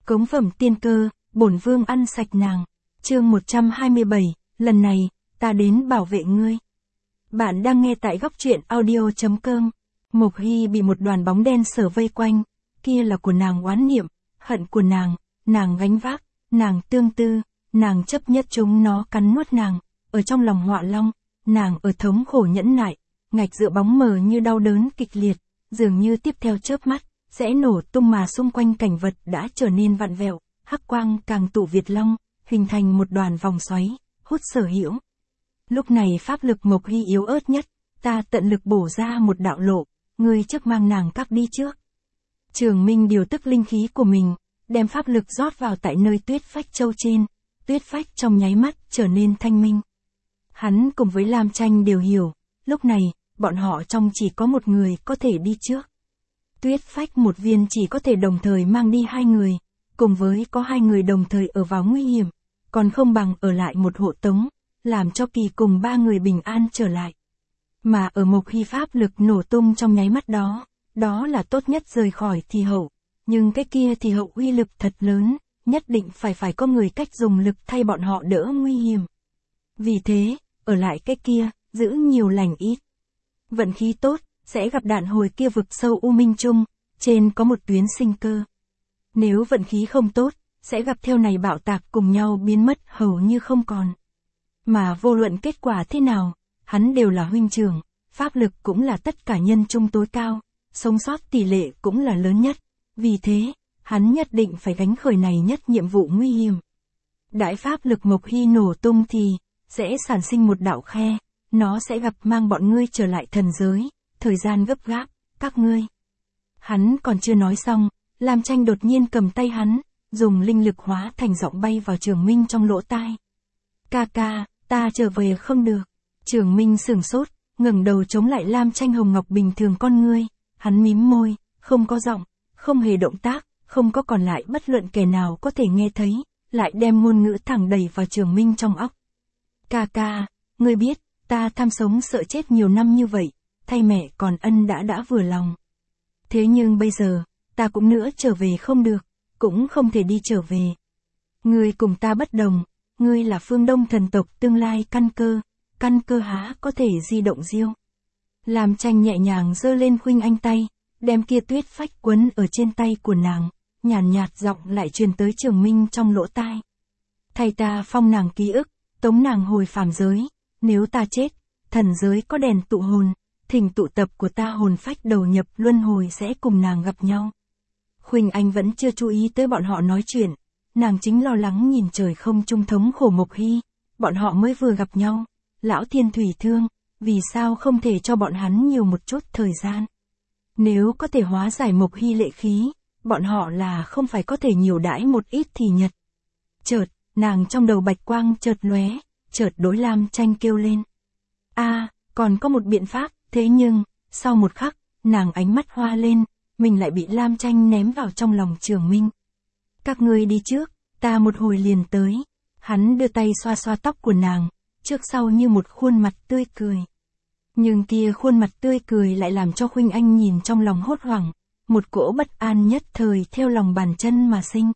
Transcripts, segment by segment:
Cống phẩm tiên cơ, bổn vương ăn sạch nàng. Chương 127, lần này, ta đến bảo vệ ngươi. Bạn đang nghe tại góc truyện audio.com. Mộc Hy bị một đoàn bóng đen sở vây quanh, kia là của nàng oán niệm, hận của nàng gánh vác, nàng tương tư, nàng chấp nhất chúng nó cắn nuốt nàng, ở trong lòng họa long, nàng ở thống khổ nhẫn nại, ngạch dựa bóng mờ như đau đớn kịch liệt, dường như tiếp theo chớp mắt, sẽ nổ tung mà xung quanh cảnh vật đã trở nên vặn vẹo, hắc quang càng tụ Việt Long, hình thành một đoàn vòng xoáy, hút sở hữu. Lúc này pháp lực Mộc Hy yếu ớt nhất, ta tận lực bổ ra một đạo lộ, ngươi trước mang nàng các đi trước. Trường Minh điều tức linh khí của mình, đem pháp lực rót vào tại nơi tuyết phách châu trên, tuyết phách trong nháy mắt trở nên thanh minh. Hắn cùng với Lam Tranh đều hiểu, lúc này, bọn họ trong chỉ có một người có thể đi trước. Tuyết phách một viên chỉ có thể đồng thời mang đi hai người, cùng với có hai người đồng thời ở vào nguy hiểm, còn không bằng ở lại một hộ tống, làm cho Kỳ cùng ba người bình an trở lại. Mà ở Mộc Hy pháp lực nổ tung trong nháy mắt đó, đó là tốt nhất rời khỏi thì hậu, nhưng cái kia thì hậu uy lực thật lớn, nhất định phải có người cách dùng lực thay bọn họ đỡ nguy hiểm. Vì thế, ở lại cái kia, giữ nhiều lành ít. Vận khí tốt, sẽ gặp đạn hồi kia vực sâu U Minh Trung, trên có một tuyến sinh cơ. Nếu vận khí không tốt, sẽ gặp theo này bạo tạc cùng nhau biến mất hầu như không còn. Mà vô luận kết quả thế nào, hắn đều là huynh trưởng, pháp lực cũng là tất cả nhân trung tối cao, sống sót tỷ lệ cũng là lớn nhất, vì thế, hắn nhất định phải gánh khởi này nhất nhiệm vụ nguy hiểm. Đại pháp lực Mộc Hy nổ tung thì, sẽ sản sinh một đạo khe, nó sẽ gặp mang bọn ngươi trở lại thần giới, thời gian gấp gáp, các ngươi. Hắn còn chưa nói xong, Lam Tranh đột nhiên cầm tay hắn, dùng linh lực hóa thành giọng bay vào Trường Minh trong lỗ tai. Ca ca, ta trở về không được. Trường Minh sửng sốt, ngẩng đầu chống lại Lam Tranh hồng ngọc bình thường con ngươi, hắn mím môi, không có giọng, không hề động tác, không có còn lại bất luận kẻ nào có thể nghe thấy, lại đem ngôn ngữ thẳng đẩy vào Trường Minh trong óc. Ca ca, ngươi biết, ta tham sống sợ chết nhiều năm như vậy, thay mẹ còn ân đã vừa lòng. Thế nhưng bây giờ, ta cũng nữa trở về không được, cũng không thể đi trở về. Ngươi cùng ta bất đồng, ngươi là phương Đông thần tộc tương lai căn cơ há có thể di động diêu. Lam Tranh nhẹ nhàng giơ lên khuynh anh tay, đem kia tuyết phách quấn ở trên tay của nàng, nhàn nhạt giọng lại truyền tới Trường Minh trong lỗ tai. Thay ta phong nàng ký ức, tống nàng hồi phàm giới, nếu ta chết, thần giới có đèn tụ hồn, thỉnh tụ tập của ta hồn phách đầu nhập luân hồi sẽ cùng nàng gặp nhau. Khuynh Anh vẫn chưa chú ý tới bọn họ nói chuyện, nàng chính lo lắng nhìn trời không trung thống khổ Mộc Hy, bọn họ mới vừa gặp nhau, lão thiên thủy thương, vì sao không thể cho bọn hắn nhiều một chút thời gian. Nếu có thể hóa giải Mộc Hy lệ khí, bọn họ là không phải có thể nhiều đãi một ít thì nhật. Chợt, nàng trong đầu bạch quang chợt lóe, chợt đối Lam Tranh kêu lên. Còn có một biện pháp, thế nhưng, sau một khắc, nàng ánh mắt hoa lên, mình lại bị Lam Tranh ném vào trong lòng Trường Minh. Các ngươi đi trước, ta một hồi liền tới. Hắn đưa tay xoa xoa tóc của nàng, trước sau như một khuôn mặt tươi cười. Nhưng kia khuôn mặt tươi cười lại làm cho Khuynh Anh nhìn trong lòng hốt hoảng, một cỗ bất an nhất thời theo lòng bàn chân mà sinh.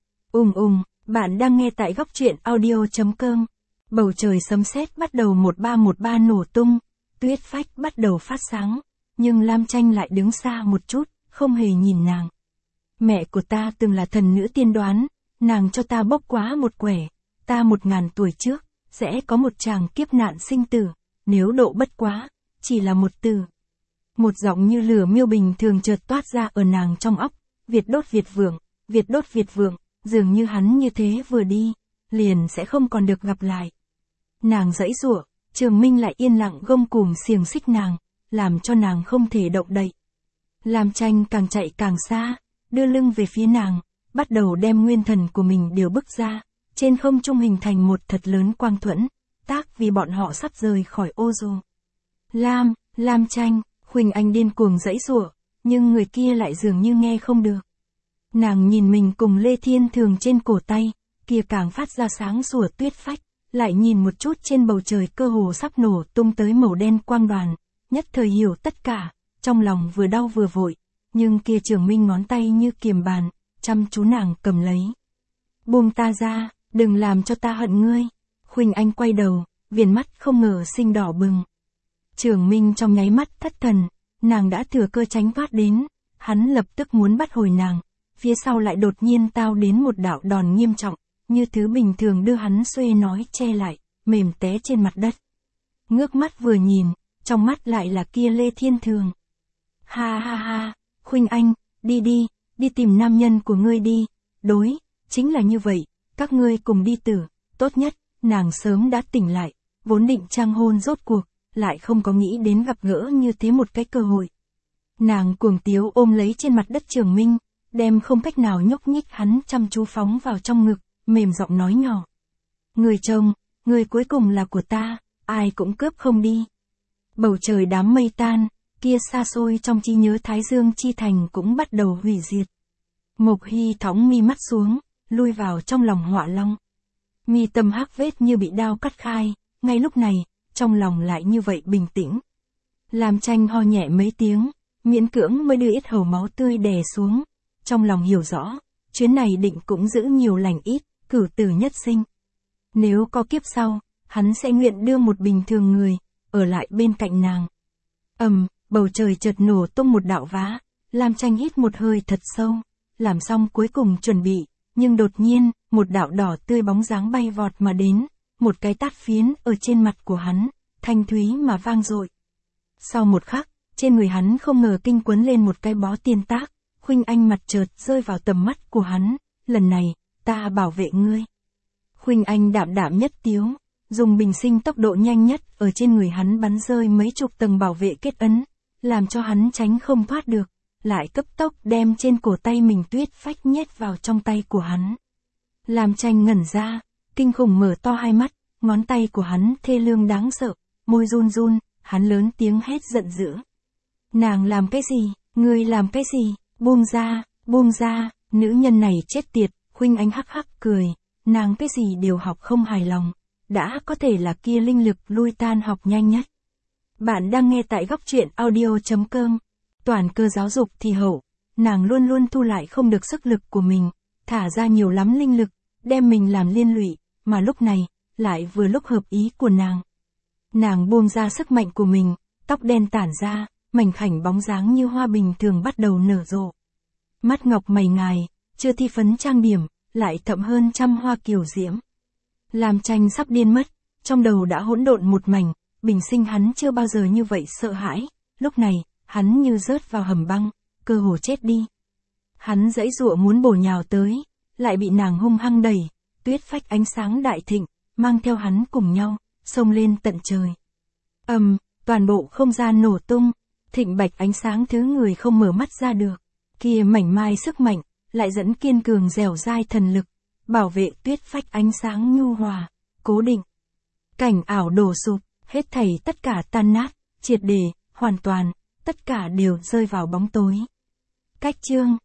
Bạn đang nghe tại góc truyện audio.com. Bầu trời sấm sét bắt đầu 1313 nổ tung, tuyết phách bắt đầu phát sáng, nhưng Lam Tranh lại đứng xa một chút, không hề nhìn nàng. Mẹ của ta từng là thần nữ tiên đoán, nàng cho ta bốc quá một quẻ, ta 1000 tuổi trước, sẽ có một chàng kiếp nạn sinh tử, nếu độ bất quá, chỉ là một từ. Một giọng như lửa miêu bình thường chợt toát ra ở nàng trong óc, Việt đốt Việt vượng, dường như hắn như thế vừa đi, liền sẽ không còn được gặp lại. Nàng giãy giụa, Trường Minh lại yên lặng gông cùm xiềng xích nàng, làm cho nàng không thể động đậy. Lam Tranh càng chạy càng xa, đưa lưng về phía nàng, bắt đầu đem nguyên thần của mình điều bức ra, trên không trung hình thành một thật lớn quang thuẫn, tác vì bọn họ sắp rời khỏi ô dù. Lam Tranh, Khuynh Anh điên cuồng giãy giụa, nhưng người kia lại dường như nghe không được. Nàng nhìn mình cùng Lê Thiên Thường trên cổ tay, kia càng phát ra sáng sủa tuyết phách, lại nhìn một chút trên bầu trời cơ hồ sắp nổ tung tới màu đen quang đoàn, nhất thời hiểu tất cả, trong lòng vừa đau vừa vội, nhưng kia Trường Minh ngón tay như kiềm bàn, chăm chú nàng cầm lấy. Buông ta ra, đừng làm cho ta hận ngươi. Khuynh Anh quay đầu, viền mắt không ngờ sinh đỏ bừng. Trường Minh trong nháy mắt thất thần, nàng đã thừa cơ tránh thoát đến, hắn lập tức muốn bắt hồi nàng, phía sau lại đột nhiên tao đến một đạo đòn nghiêm trọng, như thứ bình thường đưa hắn xuê nói che lại, mềm té trên mặt đất. Ngước mắt vừa nhìn, trong mắt lại là kia Lê Thiên Thường. Ha ha ha, Khuynh Anh, đi tìm nam nhân của ngươi đi, đối, chính là như vậy, các ngươi cùng đi tử, tốt nhất, nàng sớm đã tỉnh lại, vốn định trang hôn rốt cuộc, lại không có nghĩ đến gặp gỡ như thế một cái cơ hội. Nàng cuồng tiếu ôm lấy trên mặt đất Trường Minh, đem không cách nào nhúc nhích hắn chăm chú phóng vào trong ngực, mềm giọng nói nhỏ. Người chồng, người cuối cùng là của ta, ai cũng cướp không đi. Bầu trời đám mây tan, kia xa xôi trong trí nhớ Thái Dương chi thành cũng bắt đầu hủy diệt. Mộc Hy thõng mi mắt xuống, lui vào trong lòng Họa Long. Mi tâm hắc vết như bị đao cắt khai, ngay lúc này, trong lòng lại như vậy bình tĩnh. Làm Tranh ho nhẹ mấy tiếng, miễn cưỡng mới đưa ít hầu máu tươi đè xuống, trong lòng hiểu rõ, chuyến này định cũng giữ nhiều lành ít, cửu tử nhất sinh. Nếu có kiếp sau, hắn sẽ nguyện đưa một bình thường người, ở lại bên cạnh nàng. Bầu trời chợt nổ tung một đạo vá, Lam Tranh hít một hơi thật sâu, làm xong cuối cùng chuẩn bị, nhưng đột nhiên, một đạo đỏ tươi bóng dáng bay vọt mà đến, một cái tát phiến ở trên mặt của hắn, thanh thúy mà vang dội. Sau một khắc, trên người hắn không ngờ kinh quấn lên một cái bó tiên tác, Khuynh Anh mặt chợt rơi vào tầm mắt của hắn, lần này, ta bảo vệ ngươi. Khuynh Anh đạm đạm nhất tiếu, dùng bình sinh tốc độ nhanh nhất ở trên người hắn bắn rơi mấy chục tầng bảo vệ kết ấn, làm cho hắn tránh không thoát được, lại cấp tốc đem trên cổ tay mình tuyết phách nhét vào trong tay của hắn. Làm Tranh ngẩn ra, kinh khủng mở to hai mắt, ngón tay của hắn thê lương đáng sợ, môi run run, hắn lớn tiếng hét giận dữ. Nàng làm cái gì, ngươi làm cái gì, buông ra, nữ nhân này chết tiệt, Khuynh Anh hắc hắc cười, nàng cái gì đều học không hài lòng, đã có thể là kia linh lực lui tan học nhanh nhất. Bạn đang nghe tại góc truyện audio.com, toàn cơ giáo dục thì hậu, nàng luôn luôn thu lại không được sức lực của mình, thả ra nhiều lắm linh lực, đem mình làm liên lụy, mà lúc này, lại vừa lúc hợp ý của nàng. Nàng buông ra sức mạnh của mình, tóc đen tản ra, mảnh khảnh bóng dáng như hoa bình thường bắt đầu nở rộ. Mắt ngọc mày ngài, chưa thi phấn trang điểm, lại thậm hơn trăm hoa kiều diễm. Làm Tranh sắp điên mất, trong đầu đã hỗn độn một mảnh, bình sinh hắn chưa bao giờ như vậy sợ hãi, lúc này, hắn như rớt vào hầm băng, cơ hồ chết đi. Hắn giãy giụa muốn bổ nhào tới, lại bị nàng hung hăng đẩy, tuyết phách ánh sáng đại thịnh, mang theo hắn cùng nhau, xông lên tận trời. Toàn bộ không gian nổ tung, thịnh bạch ánh sáng thứ người không mở mắt ra được, kia mảnh mai sức mạnh, lại dẫn kiên cường dẻo dai thần lực, bảo vệ tuyết phách ánh sáng nhu hòa, cố định. Cảnh ảo đổ sụp, hết thảy tất cả tan nát, triệt để, hoàn toàn, tất cả đều rơi vào bóng tối. Cách chương